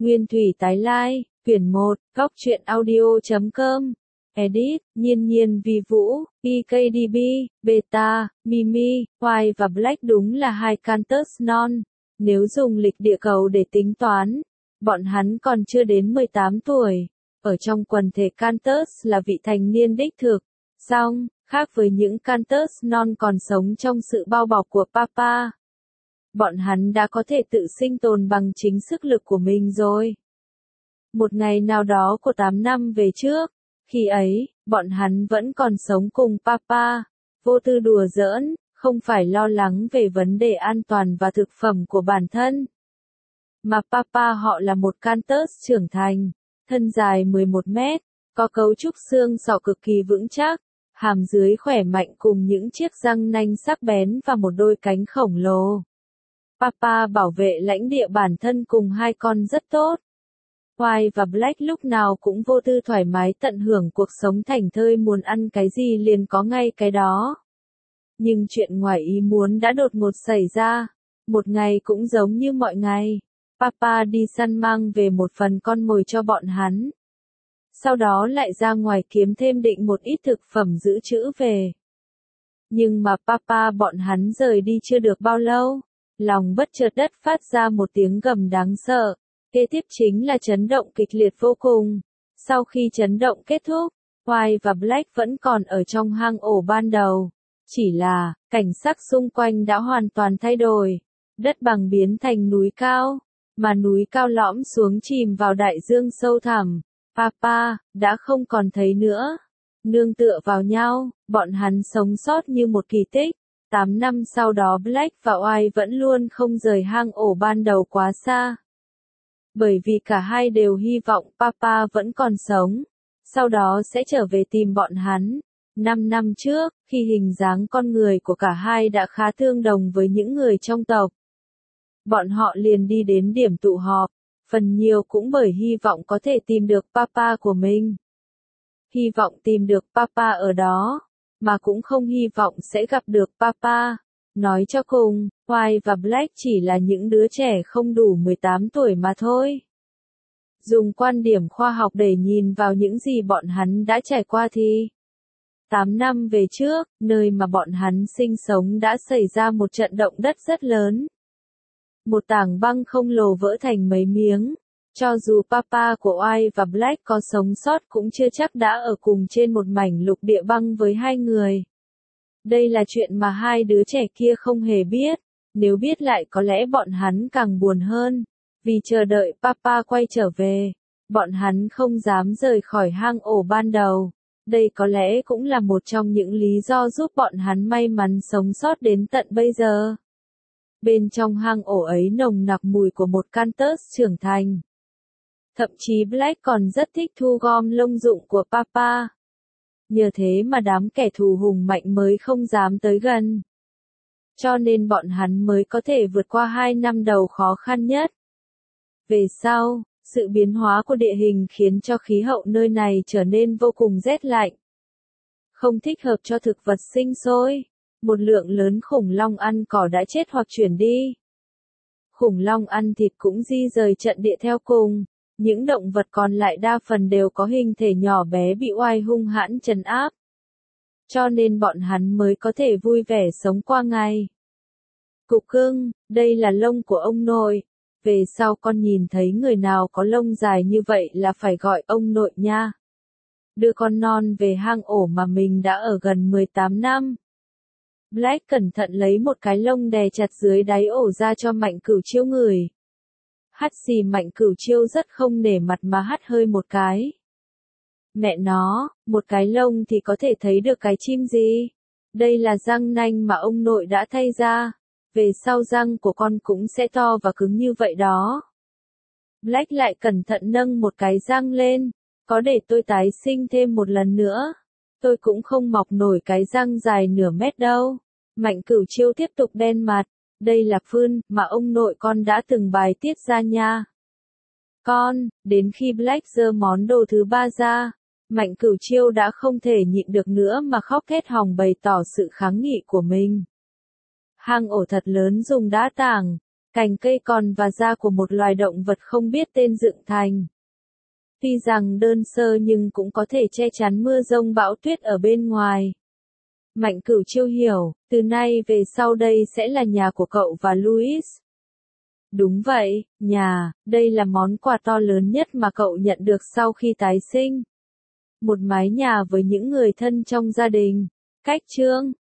Nguyên thủy tái lai, quyển 1, góc truyện audio.com. Edit, Nhiên Nhiên Vi Vũ, EKDB, Beta, Mimi, White và Black đúng là hai Cantus non. Nếu dùng lịch địa cầu để tính toán, bọn hắn còn chưa đến 18 tuổi. Ở trong quần thể Cantus là vị thành niên đích thực. Song, khác với những Cantus non còn sống trong sự bao bọc của Papa, bọn hắn đã có thể tự sinh tồn bằng chính sức lực của mình rồi. Một ngày nào đó của 8 năm về trước, khi ấy, bọn hắn vẫn còn sống cùng Papa, vô tư đùa giỡn, không phải lo lắng về vấn đề an toàn và thực phẩm của bản thân. Mà Papa họ là một Cantus trưởng thành, thân dài 11 mét, có cấu trúc xương sọ cực kỳ vững chắc, hàm dưới khỏe mạnh cùng những chiếc răng nanh sắc bén và một đôi cánh khổng lồ. Papa bảo vệ lãnh địa bản thân cùng hai con rất tốt. White và Black lúc nào cũng vô tư thoải mái tận hưởng cuộc sống thảnh thơi, muốn ăn cái gì liền có ngay cái đó. Nhưng chuyện ngoài ý muốn đã đột ngột xảy ra. Một ngày cũng giống như mọi ngày, Papa đi săn mang về một phần con mồi cho bọn hắn. Sau đó lại ra ngoài kiếm thêm định một ít thực phẩm dự trữ về. Nhưng mà Papa bọn hắn rời đi chưa được bao lâu, lòng bất chợt đất phát ra một tiếng gầm đáng sợ. Kế tiếp chính là chấn động kịch liệt vô cùng. Sau khi chấn động kết thúc, White và Black vẫn còn ở trong hang ổ ban đầu. Chỉ là, cảnh sắc xung quanh đã hoàn toàn thay đổi. Đất bằng biến thành núi cao, mà núi cao lõm xuống chìm vào đại dương sâu thẳm. Papa, đã không còn thấy nữa. Nương tựa vào nhau, bọn hắn sống sót như một kỳ tích. 8 năm sau đó Black và White vẫn luôn không rời hang ổ ban đầu quá xa. Bởi vì cả hai đều hy vọng Papa vẫn còn sống, sau đó sẽ trở về tìm bọn hắn. 5 năm trước, khi hình dáng con người của cả hai đã khá tương đồng với những người trong tộc, bọn họ liền đi đến điểm tụ họp, phần nhiều cũng bởi hy vọng có thể tìm được Papa của mình. Hy vọng tìm được Papa ở đó, mà cũng không hy vọng sẽ gặp được Papa. Nói cho cùng, White và Black chỉ là những đứa trẻ không đủ 18 tuổi mà thôi. Dùng quan điểm khoa học để nhìn vào những gì bọn hắn đã trải qua thì 8 năm về trước, nơi mà bọn hắn sinh sống đã xảy ra một trận động đất rất lớn. Một tảng băng khổng lồ vỡ thành mấy miếng. Cho dù Papa của White và Black có sống sót cũng chưa chắc đã ở cùng trên một mảnh lục địa băng với hai người. Đây là chuyện mà hai đứa trẻ kia không hề biết. Nếu biết lại có lẽ bọn hắn càng buồn hơn. Vì chờ đợi Papa quay trở về, bọn hắn không dám rời khỏi hang ổ ban đầu. Đây có lẽ cũng là một trong những lý do giúp bọn hắn may mắn sống sót đến tận bây giờ. Bên trong hang ổ ấy nồng nặc mùi của một Cantus trưởng thành. Thậm chí Black còn rất thích thu gom lông dụng của Papa. Nhờ thế mà đám kẻ thù hùng mạnh mới không dám tới gần. Cho nên bọn hắn mới có thể vượt qua 2 năm đầu khó khăn nhất. Về sau, sự biến hóa của địa hình khiến cho khí hậu nơi này trở nên vô cùng rét lạnh. Không thích hợp cho thực vật sinh sôi. Một lượng lớn khủng long ăn cỏ đã chết hoặc chuyển đi. Khủng long ăn thịt cũng di rời trận địa theo cùng. Những động vật còn lại đa phần đều có hình thể nhỏ bé bị White hung hãn trấn áp. Cho nên bọn hắn mới có thể vui vẻ sống qua ngày. Cục cưng, đây là lông của ông nội. Về sau con nhìn thấy người nào có lông dài như vậy là phải gọi ông nội nha. Đưa con non về hang ổ mà mình đã ở gần 18 năm. Black cẩn thận lấy một cái lông đè chặt dưới đáy ổ ra cho Mạnh Cửu Chiêu ngửi. Hắt xì Mạnh Cửu Chiêu rất không nể mặt mà hắt hơi một cái. Mẹ nó, một cái lông thì có thể thấy được cái chim gì? Đây là răng nanh mà ông nội đã thay ra. Về sau răng của con cũng sẽ to và cứng như vậy đó. Black lại cẩn thận nâng một cái răng lên. Có để tôi tái sinh thêm một lần nữa, tôi cũng không mọc nổi cái răng dài nửa mét đâu. Mạnh Cửu Chiêu tiếp tục đen mặt. Đây là phươn mà ông nội con đã từng bài tiết ra nha. Con, đến khi Black giơ món đồ thứ ba ra, Mạnh Cửu Chiêu đã không thể nhịn được nữa mà khóc hết họng bày tỏ sự kháng nghị của mình. Hang ổ thật lớn dùng đá tảng, cành cây còn và da của một loài động vật không biết tên dựng thành. Tuy rằng đơn sơ nhưng cũng có thể che chắn mưa giông bão tuyết ở bên ngoài. Mạnh Cửu Chiêu hiểu, từ nay về sau đây sẽ là nhà của cậu và Louis. Đúng vậy, nhà, đây là món quà to lớn nhất mà cậu nhận được sau khi tái sinh. Một mái nhà với những người thân trong gia đình. Cách chương